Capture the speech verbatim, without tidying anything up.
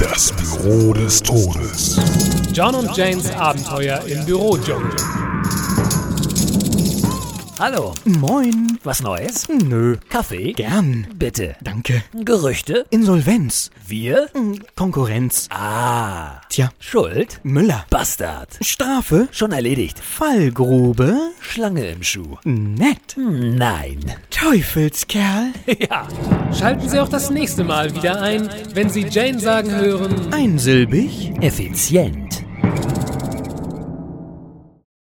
Das Büro des Todes. John und Janes Abenteuer im Bürodschungel. Hallo. Moin. Was Neues? Nö. Kaffee? Gern. Bitte. Danke. Gerüchte? Insolvenz. Wir? Konkurrenz. Ah. Tja. Schuld? Müller. Bastard. Strafe. Schon erledigt. Fallgrube. Schlange im Schuh. Nett. Nein. Teufelskerl. Ja. Schalten Sie auch das nächste Mal wieder ein, wenn Sie Jane sagen hören: Einsilbig. Effizient.